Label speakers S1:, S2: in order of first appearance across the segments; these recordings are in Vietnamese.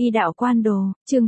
S1: Y đạo quan đồ, chương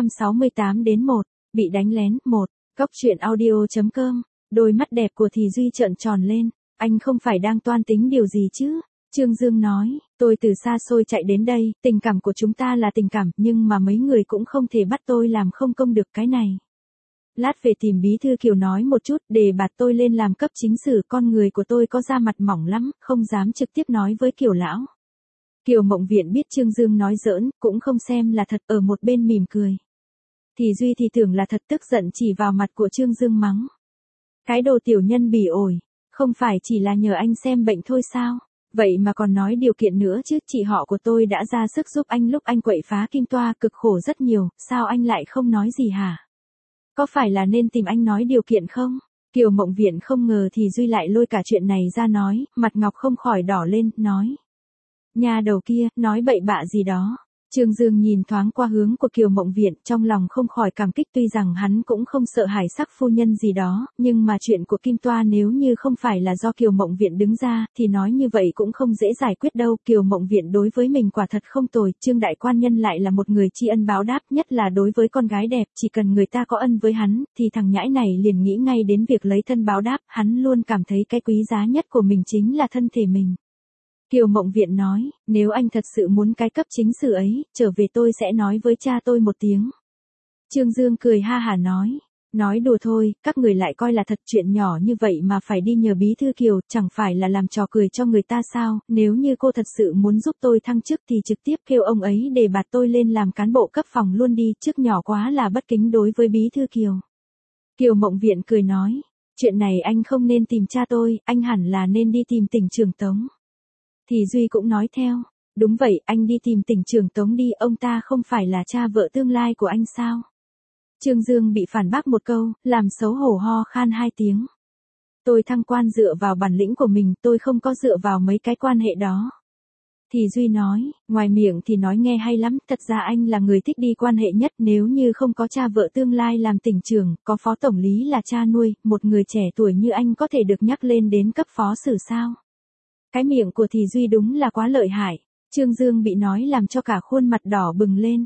S1: 468 đến 1, bị đánh lén, 1, Cóc truyện audio.com, đôi mắt đẹp của Thì Duy trợn tròn lên, anh không phải đang toan tính điều gì chứ? Trương Dương nói, tôi từ xa xôi chạy đến đây, tình cảm của chúng ta là tình cảm, nhưng mà mấy người cũng không thể bắt tôi làm không công được cái này. Lát về tìm bí thư Kiều nói một chút, để bạt tôi lên làm cấp chính sử, con người của tôi có da mặt mỏng lắm, không dám trực tiếp nói với Kiều lão. Kiều Mộng Viện biết Trương Dương nói giỡn, cũng không xem là thật, ở một bên mỉm cười. Thì Duy thì tưởng là thật, tức giận chỉ vào mặt của Trương Dương mắng. Cái đồ tiểu nhân bỉ ổi, không phải chỉ là nhờ anh xem bệnh thôi sao? Vậy mà còn nói điều kiện nữa chứ, chị họ của tôi đã ra sức giúp anh lúc anh quậy phá Kim Toa, cực khổ rất nhiều, sao anh lại không nói gì hả? Có phải là nên tìm anh nói điều kiện không? Kiều Mộng Viện không ngờ Thì Duy lại lôi cả chuyện này ra nói, mặt ngọc không khỏi đỏ lên, nói. Nhà đầu kia, nói bậy bạ gì đó. Trương Dương nhìn thoáng qua hướng của Kiều Mộng Viện, trong lòng không khỏi cảm kích, tuy rằng hắn cũng không sợ Hải Sắc phu nhân gì đó, nhưng mà chuyện của Kim Toa nếu như không phải là do Kiều Mộng Viện đứng ra, thì nói như vậy cũng không dễ giải quyết đâu. Kiều Mộng Viện đối với mình quả thật không tồi, Trương đại quan nhân lại là một người tri ân báo đáp, nhất là đối với con gái đẹp, chỉ cần người ta có ân với hắn, thì thằng nhãi này liền nghĩ ngay đến việc lấy thân báo đáp, hắn luôn cảm thấy cái quý giá nhất của mình chính là thân thể mình. Kiều Mộng Viện nói, nếu anh thật sự muốn cái cấp chính sử ấy, trở về tôi sẽ nói với cha tôi một tiếng. Trương Dương cười ha hả nói đùa thôi, các người lại coi là thật, chuyện nhỏ như vậy mà phải đi nhờ bí thư Kiều, chẳng phải là làm trò cười cho người ta sao? Nếu như cô thật sự muốn giúp tôi thăng chức thì trực tiếp kêu ông ấy để bạt tôi lên làm cán bộ cấp phòng luôn đi, chức nhỏ quá là bất kính đối với bí thư Kiều. Kiều Mộng Viện cười nói, chuyện này anh không nên tìm cha tôi, anh hẳn là nên đi tìm tỉnh trưởng Tống. Thì Duy cũng nói theo, đúng vậy, anh đi tìm tỉnh trưởng Tống đi, ông ta không phải là cha vợ tương lai của anh sao? Trương Dương bị phản bác một câu, làm xấu hổ ho khan 2 tiếng. Tôi thăng quan dựa vào bản lĩnh của mình, tôi không có dựa vào mấy cái quan hệ đó. Thì Duy nói, ngoài miệng thì nói nghe hay lắm, thật ra anh là người thích đi quan hệ nhất, nếu như không có cha vợ tương lai làm tỉnh trưởng, có phó tổng lý là cha nuôi, một người trẻ tuổi như anh có thể được nhắc lên đến cấp phó sử sao? Cái miệng của Thì Duy đúng là quá lợi hại, Trương Dương bị nói làm cho cả khuôn mặt đỏ bừng lên.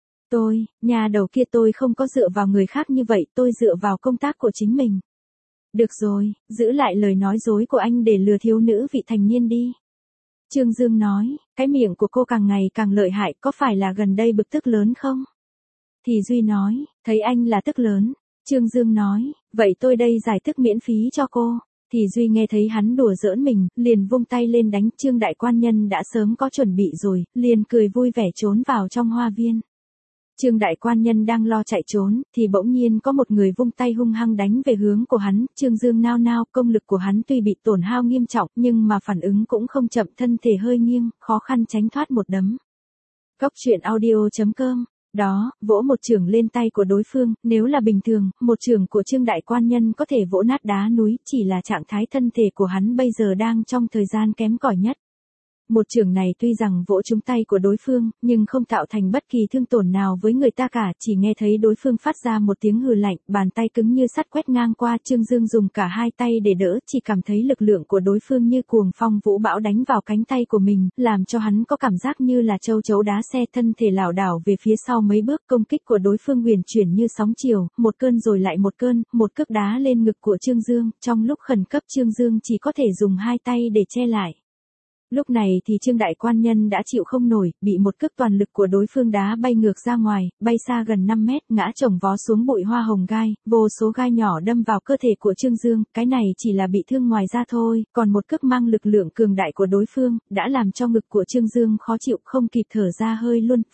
S1: Nhà đầu kia, tôi không có dựa vào người khác như vậy, tôi dựa vào công tác của chính mình. Được rồi, giữ lại lời nói dối của anh để lừa thiếu nữ vị thành niên đi. Trương Dương nói, cái miệng của cô càng ngày càng lợi hại, có phải là gần đây bực tức lớn không? Thì Duy nói, thấy anh là tức lớn. Trương Dương nói, vậy tôi đây giải thích miễn phí cho cô. Thì Duy nghe thấy hắn đùa giỡn mình, liền vung tay lên đánh. Trương đại quan nhân đã sớm có chuẩn bị rồi, liền cười vui vẻ trốn vào trong hoa viên. Trương đại quan nhân đang lo chạy trốn, thì bỗng nhiên có một người vung tay hung hăng đánh về hướng của hắn. Trương Dương nao nao, công lực của hắn tuy bị tổn hao nghiêm trọng, nhưng mà phản ứng cũng không chậm, thân thể hơi nghiêng, khó khăn tránh thoát một đấm. Cóc truyện audio.com. Đó, vỗ một chưởng lên tay của đối phương, nếu là bình thường, một chưởng của Trương đại quan nhân có thể vỗ nát đá núi, chỉ là trạng thái thân thể của hắn bây giờ đang trong thời gian kém cỏi nhất. Một chưởng này tuy rằng vỗ trúng tay của đối phương, nhưng không tạo thành bất kỳ thương tổn nào với người ta cả, chỉ nghe thấy đối phương phát ra một tiếng hừ lạnh, bàn tay cứng như sắt quét ngang qua. Trương Dương dùng cả hai tay để đỡ, chỉ cảm thấy lực lượng của đối phương như cuồng phong vũ bão đánh vào cánh tay của mình, làm cho hắn có cảm giác như là châu chấu đá xe, thân thể lảo đảo về phía sau mấy bước. Công kích của đối phương huyền chuyển như sóng chiều, một cơn rồi lại một cơn, một cước đá lên ngực của Trương Dương, trong lúc khẩn cấp Trương Dương chỉ có thể dùng hai tay để che lại. Lúc này thì Trương đại quan nhân đã chịu không nổi, bị một cước toàn lực của đối phương đá bay ngược ra ngoài, bay xa gần 5 mét, ngã chồng vó xuống bụi hoa hồng gai, vô số gai nhỏ đâm vào cơ thể của Trương Dương, cái này chỉ là bị thương ngoài da thôi, còn một cước mang lực lượng cường đại của đối phương, đã làm cho ngực của Trương Dương khó chịu, không kịp thở ra hơi luôn,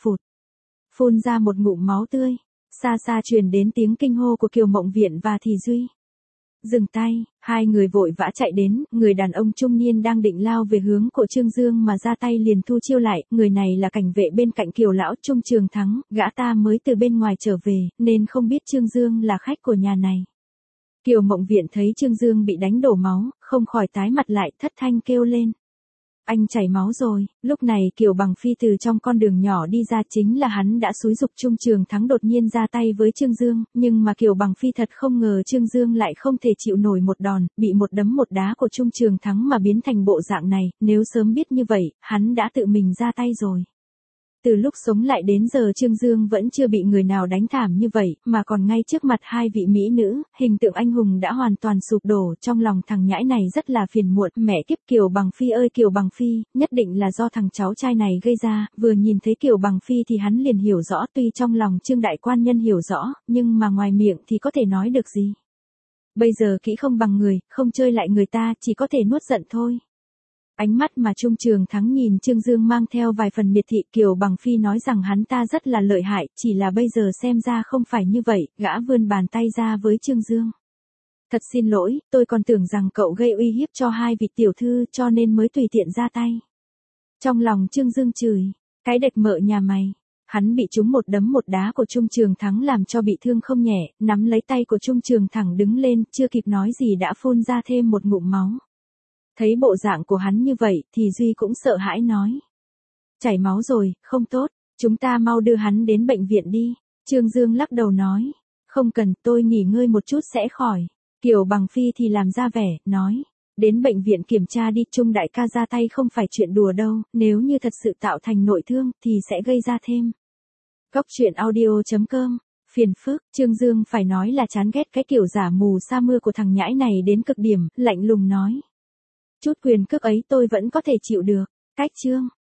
S1: phun ra một ngụm máu tươi. Xa xa truyền đến tiếng kinh hô của Kiều Mộng Viện và Thì Duy. Dừng tay, hai người vội vã chạy đến, người đàn ông trung niên đang định lao về hướng của Trương Dương mà ra tay liền thu chiêu lại, người này là cảnh vệ bên cạnh Kiều lão Trung Trường Thắng, gã ta mới từ bên ngoài trở về, nên không biết Trương Dương là khách của nhà này. Kiều Mộng Viện thấy Trương Dương bị đánh đổ máu, không khỏi tái mặt lại, thất thanh kêu lên. Anh chảy máu rồi. Lúc này Kiều Bằng Phi từ trong con đường nhỏ đi ra, chính là hắn đã xúi giục Trung Trường Thắng đột nhiên ra tay với Trương Dương, nhưng mà Kiều Bằng Phi thật không ngờ Trương Dương lại không thể chịu nổi một đòn, bị một đấm một đá của Trung Trường Thắng mà biến thành bộ dạng này, nếu sớm biết như vậy, hắn đã tự mình ra tay rồi. Từ lúc sống lại đến giờ Trương Dương vẫn chưa bị người nào đánh thảm như vậy, mà còn ngay trước mặt hai vị mỹ nữ, hình tượng anh hùng đã hoàn toàn sụp đổ, trong lòng thằng nhãi này rất là phiền muộn, mẹ kiếp Kiều Bằng Phi ơi Kiều Bằng Phi, nhất định là do thằng cháu trai này gây ra, vừa nhìn thấy Kiều Bằng Phi thì hắn liền hiểu rõ, tuy trong lòng Trương đại quan nhân hiểu rõ, nhưng mà ngoài miệng thì có thể nói được gì. Bây giờ kỹ không bằng người, không chơi lại người ta, chỉ có thể nuốt giận thôi. Ánh mắt mà Trung Trường Thắng nhìn Trương Dương mang theo vài phần miệt thị. Kiều Bằng Phi nói rằng hắn ta rất là lợi hại, chỉ là bây giờ xem ra không phải như vậy, gã vươn bàn tay ra với Trương Dương. Thật xin lỗi, tôi còn tưởng rằng cậu gây uy hiếp cho hai vị tiểu thư cho nên mới tùy tiện ra tay. Trong lòng Trương Dương chửi, cái đệt mợ nhà mày. Hắn bị trúng một đấm một đá của Trung Trường Thắng làm cho bị thương không nhẹ, nắm lấy tay của Trung Trường Thắng đứng lên, chưa kịp nói gì đã phun ra thêm một ngụm máu. Thấy bộ dạng của hắn như vậy thì Duy cũng sợ hãi nói. Chảy máu rồi, không tốt, chúng ta mau đưa hắn đến bệnh viện đi. Trương Dương lắc đầu nói. Không cần, tôi nghỉ ngơi một chút sẽ khỏi. Kiều Bằng Phi thì làm ra vẻ, nói. Đến bệnh viện kiểm tra đi, Trung đại ca ra tay không phải chuyện đùa đâu, nếu như thật sự tạo thành nội thương thì sẽ gây ra thêm. Góc truyện audio.com. Phiền phức, Trương Dương phải nói là chán ghét cái kiểu giả mù sa mưa của thằng nhãi này đến cực điểm, lạnh lùng nói. Chút quyền cước ấy tôi vẫn có thể chịu được. Cách chương.